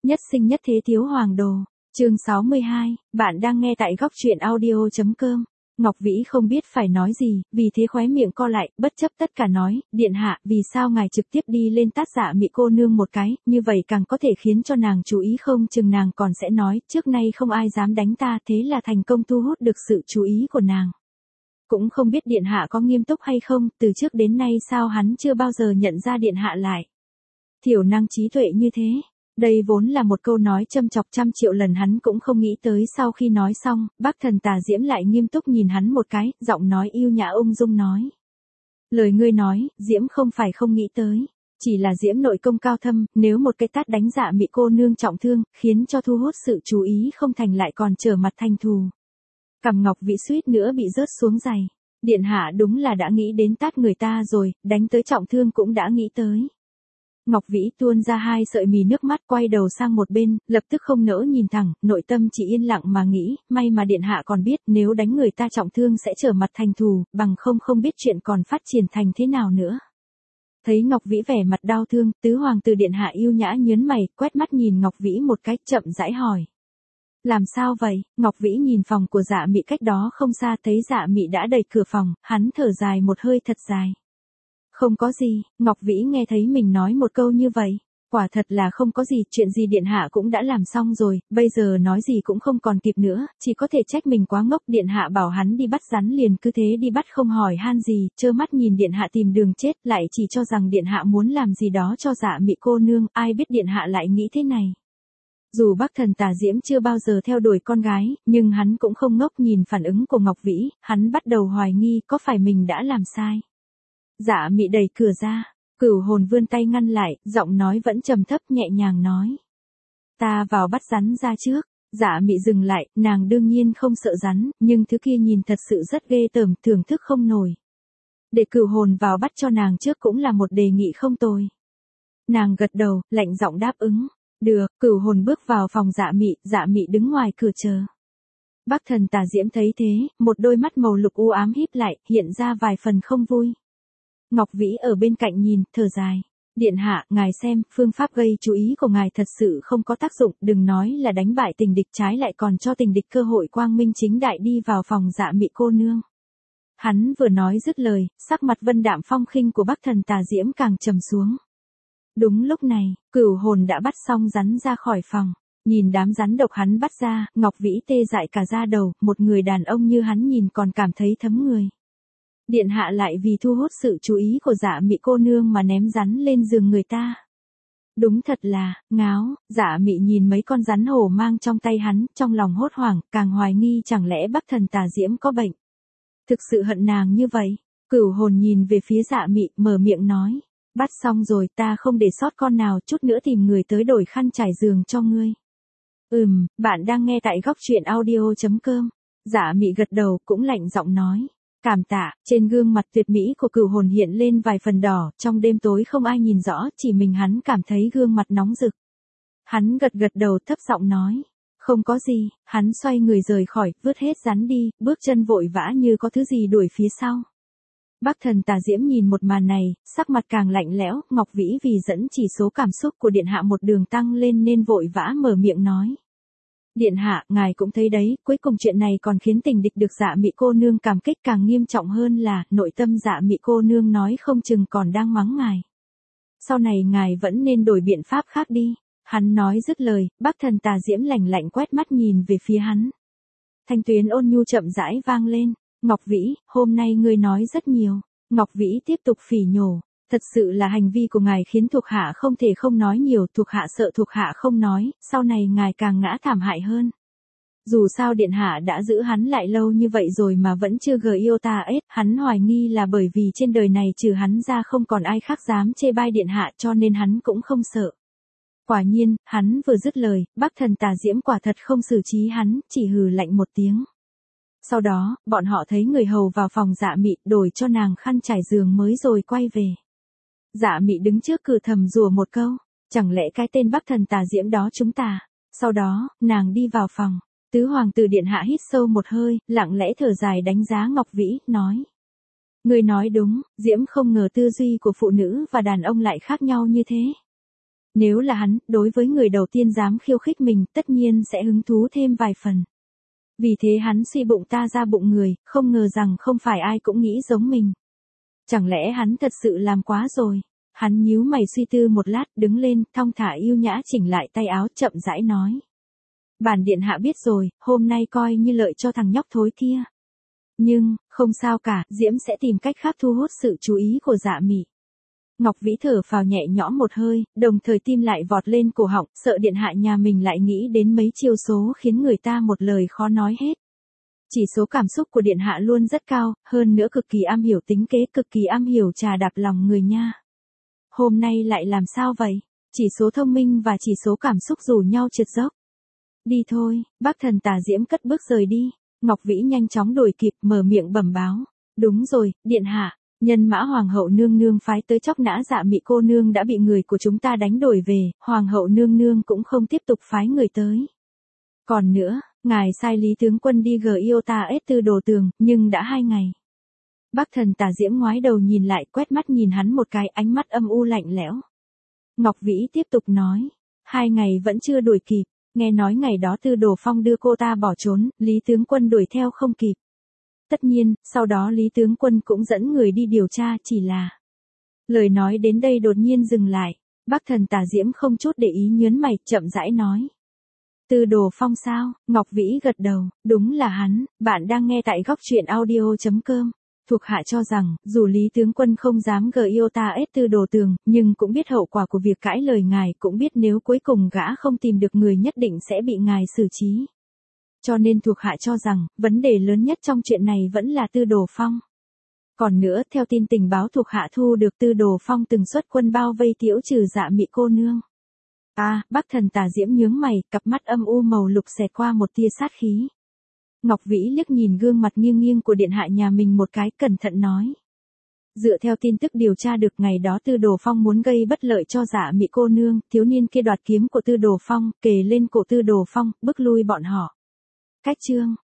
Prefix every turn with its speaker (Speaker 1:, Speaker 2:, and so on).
Speaker 1: Nhất sinh nhất thế thiếu hoàng đồ. Chương 62, bạn đang nghe tại góc truyện audio.com. Ngọc Vĩ không biết phải nói gì, vì thế khóe miệng co lại, bất chấp tất cả nói, điện hạ, vì sao ngài trực tiếp đi lên tát Dạ Mị cô nương một cái, như vậy càng có thể khiến cho nàng chú ý, không chừng nàng còn sẽ nói, trước nay không ai dám đánh ta, thế là thành công thu hút được sự chú ý của nàng. Cũng không biết điện hạ có nghiêm túc hay không, từ trước đến nay sao hắn chưa bao giờ nhận ra điện hạ lại thiểu năng trí tuệ như thế. Đây vốn là một câu nói châm chọc trăm triệu lần, hắn cũng không nghĩ tới sau khi nói xong, Bắc Thần Tà Diễm lại nghiêm túc nhìn hắn một cái, giọng nói yêu nhã ung dung nói. Lời ngươi nói, Diễm không phải không nghĩ tới. Chỉ là Diễm nội công cao thâm, nếu một cái tát đánh Dạ Mị cô nương trọng thương, khiến cho thu hút sự chú ý không thành lại còn trở mặt thành thù. Cằm Ngọc Vĩ suýt nữa bị rớt xuống giày. Điện hạ đúng là đã nghĩ đến tát người ta rồi, đánh tới trọng thương cũng đã nghĩ tới. Ngọc Vĩ tuôn ra hai sợi mì nước mắt, quay đầu sang một bên, lập tức không nỡ nhìn thẳng, nội tâm chỉ yên lặng mà nghĩ, may mà điện hạ còn biết nếu đánh người ta trọng thương sẽ trở mặt thành thù, bằng không biết chuyện còn phát triển thành thế nào nữa. Thấy Ngọc Vĩ vẻ mặt đau thương, tứ hoàng tử điện hạ yêu nhã nhớn mày, quét mắt nhìn Ngọc Vĩ một cách chậm rãi hỏi. Làm sao vậy? Ngọc Vĩ nhìn phòng của Dạ Mị cách đó không xa, thấy Dạ Mị đã đẩy cửa phòng, hắn thở dài một hơi thật dài. Không có gì, Ngọc Vĩ nghe thấy mình nói một câu như vậy. Quả thật là không có gì, chuyện gì điện hạ cũng đã làm xong rồi, bây giờ nói gì cũng không còn kịp nữa, chỉ có thể trách mình quá ngốc. Điện hạ bảo hắn đi bắt rắn liền cứ thế đi bắt, không hỏi han gì, trơ mắt nhìn điện hạ tìm đường chết, lại chỉ cho rằng điện hạ muốn làm gì đó cho Dạ Mị cô nương, ai biết điện hạ lại nghĩ thế này. Dù Bắc Thần Tà Diễm chưa bao giờ theo đuổi con gái, nhưng hắn cũng không ngốc, nhìn phản ứng của Ngọc Vĩ, hắn bắt đầu hoài nghi có phải mình đã làm sai. Dạ Mị đẩy cửa ra, Cửu Hồn vươn tay ngăn lại, giọng nói vẫn trầm thấp nhẹ nhàng nói. Ta vào bắt rắn ra trước. Dạ Mị dừng lại, nàng đương nhiên không sợ rắn, nhưng thứ kia nhìn thật sự rất ghê tởm, thưởng thức không nổi. Để Cửu Hồn vào bắt cho nàng trước cũng là một đề nghị không tồi. Nàng gật đầu, lạnh giọng đáp ứng. Được, Cửu Hồn bước vào phòng Dạ Mị đứng ngoài cửa chờ. Bắc Thần Tà Diễm thấy thế, một đôi mắt màu lục u ám híp lại, hiện ra vài phần không vui. Ngọc Vĩ ở bên cạnh nhìn, thở dài. Điện hạ, ngài xem, phương pháp gây chú ý của ngài thật sự không có tác dụng, đừng nói là đánh bại tình địch, trái lại còn cho tình địch cơ hội quang minh chính đại đi vào phòng Dạ Mị cô nương. Hắn vừa nói dứt lời, sắc mặt vân đạm phong khinh của Bắc Thần Tà Diễm càng trầm xuống. Đúng lúc này, Cửu Hồn đã bắt xong rắn ra khỏi phòng. Nhìn đám rắn độc hắn bắt ra, Ngọc Vĩ tê dại cả da đầu, một người đàn ông như hắn nhìn còn cảm thấy thấm người. Điện hạ lại vì thu hút sự chú ý của Dạ Mị cô nương mà ném rắn lên giường người ta. Đúng thật là, ngáo. Dạ Mị nhìn mấy con rắn hổ mang trong tay hắn, trong lòng hốt hoảng, càng hoài nghi chẳng lẽ Bắc Thần Tà Diễm có bệnh. Thực sự hận nàng như vậy. Cửu Hồn nhìn về phía Dạ Mị, mở miệng nói. Bắt xong rồi, ta không để sót con nào, chút nữa tìm người tới đổi khăn trải giường cho ngươi. Bạn đang nghe tại góc truyện audio.com. Dạ Mị gật đầu, cũng lạnh giọng nói. Cảm tạ. Trên gương mặt tuyệt mỹ của Cửu Hồn hiện lên vài phần đỏ, trong đêm tối không ai nhìn rõ, chỉ mình hắn cảm thấy gương mặt nóng rực. Hắn gật đầu thấp giọng nói. Không có gì, hắn xoay người rời khỏi, vứt hết rắn đi, bước chân vội vã như có thứ gì đuổi phía sau. Bắc Thần Tà Diễm nhìn một màn này, sắc mặt càng lạnh lẽo. Ngọc Vĩ vì dẫn chỉ số cảm xúc của điện hạ một đường tăng lên nên vội vã mở miệng nói. Điện hạ, ngài cũng thấy đấy, cuối cùng chuyện này còn khiến tình địch được Dạ Mị cô nương cảm kích, càng nghiêm trọng hơn là, nội tâm Dạ Mị cô nương nói không chừng còn đang mắng ngài. Sau này ngài vẫn nên đổi biện pháp khác đi. Hắn nói dứt lời, Bắc Thần Tà Diễm lạnh lạnh quét mắt nhìn về phía hắn. Thanh tuyến ôn nhu chậm rãi vang lên. Ngọc Vĩ, hôm nay ngươi nói rất nhiều. Ngọc Vĩ tiếp tục phỉ nhổ. Thật sự là hành vi của ngài khiến thuộc hạ không thể không nói nhiều, thuộc hạ sợ thuộc hạ không nói, sau này ngài càng ngã thảm hại hơn. Dù sao điện hạ đã giữ hắn lại lâu như vậy rồi mà vẫn chưa gờ yêu ta hết, hắn hoài nghi là bởi vì trên đời này trừ hắn ra không còn ai khác dám chê bai điện hạ cho nên hắn cũng không sợ. Quả nhiên, hắn vừa dứt lời, Bắc Thần Tà Diễm quả thật không xử trí hắn, chỉ hừ lạnh một tiếng. Sau đó, bọn họ thấy người hầu vào phòng Dạ Mị, đổi cho nàng khăn trải giường mới rồi quay về. Dạ Mị đứng trước cửa thầm rủa một câu, chẳng lẽ cái tên Bắc Thần Tà Diễm đó chúng ta. Sau đó, nàng đi vào phòng, tứ hoàng tử điện hạ hít sâu một hơi, lặng lẽ thở dài đánh giá Ngọc Vĩ, nói. Người nói đúng, Diễm không ngờ tư duy của phụ nữ và đàn ông lại khác nhau như thế. Nếu là hắn, đối với người đầu tiên dám khiêu khích mình, tất nhiên sẽ hứng thú thêm vài phần. Vì thế hắn suy bụng ta ra bụng người, không ngờ rằng không phải ai cũng nghĩ giống mình. Chẳng lẽ hắn thật sự làm quá rồi? Hắn nhíu mày suy tư một lát, đứng lên, thong thả yêu nhã chỉnh lại tay áo, chậm rãi nói. Bản điện hạ biết rồi, hôm nay coi như lợi cho thằng nhóc thối kia. Nhưng, không sao cả, Diễm sẽ tìm cách khác thu hút sự chú ý của Dạ Mị. Ngọc Vĩ thở phào nhẹ nhõm một hơi, đồng thời tim lại vọt lên cổ họng, sợ điện hạ nhà mình lại nghĩ đến mấy chiêu số khiến người ta một lời khó nói hết. Chỉ số cảm xúc của điện hạ luôn rất cao, hơn nữa cực kỳ am hiểu tính kế, cực kỳ am hiểu trà đạp lòng người nha. Hôm nay lại làm sao vậy? Chỉ số thông minh và chỉ số cảm xúc rủ nhau trượt dốc. Đi thôi, bác thần Tà Diễm cất bước rời đi. Ngọc Vĩ nhanh chóng đuổi kịp, mở miệng bẩm báo. Đúng rồi, điện hạ, nhân mã hoàng hậu nương nương phái tới chóc nã Dạ Mị cô nương đã bị người của chúng ta đánh đuổi về, hoàng hậu nương nương cũng không tiếp tục phái người tới. Còn nữa, ngài sai Lý tướng quân đi Giota S4 đồ tường, nhưng đã 2 ngày. Bác thần Tà Diễm ngoái đầu nhìn lại, quét mắt nhìn hắn một cái, ánh mắt âm u lạnh lẽo. Ngọc Vĩ tiếp tục nói, 2 ngày vẫn chưa đuổi kịp, nghe nói ngày đó Tư Đồ Phong đưa cô ta bỏ trốn, Lý tướng quân đuổi theo không kịp. Tất nhiên, sau đó Lý tướng quân cũng dẫn người đi điều tra, chỉ là... Lời nói đến đây đột nhiên dừng lại, bác thần Tà Diễm không chút để ý nhớn mày, chậm rãi nói. Tư Đồ Phong sao? Ngọc Vĩ gật đầu, đúng là hắn. Bạn đang nghe tại góc truyện audio.com. Thuộc hạ cho rằng, dù Lý tướng quân không dám Giota S4 đồ tường, nhưng cũng biết hậu quả của việc cãi lời ngài, cũng biết nếu cuối cùng gã không tìm được người nhất định sẽ bị ngài xử trí. Cho nên thuộc hạ cho rằng, vấn đề lớn nhất trong chuyện này vẫn là Tư Đồ Phong. Còn nữa, theo tin tình báo thuộc hạ thu được, Tư Đồ Phong từng xuất quân bao vây tiễu trừ Dạ Mị cô nương. Bác thần Tà Diễm nhướng mày, cặp mắt âm u màu lục xẹt qua một tia sát khí. Ngọc Vĩ liếc nhìn gương mặt nghiêng nghiêng của điện hạ nhà mình một cái, cẩn thận nói. Dựa theo tin tức điều tra được, ngày đó Tư Đồ Phong muốn gây bất lợi cho Dạ Mị cô nương, thiếu niên kia đoạt kiếm của Tư Đồ Phong, kề lên cổ Tư Đồ Phong, bức lui bọn họ. Cách chương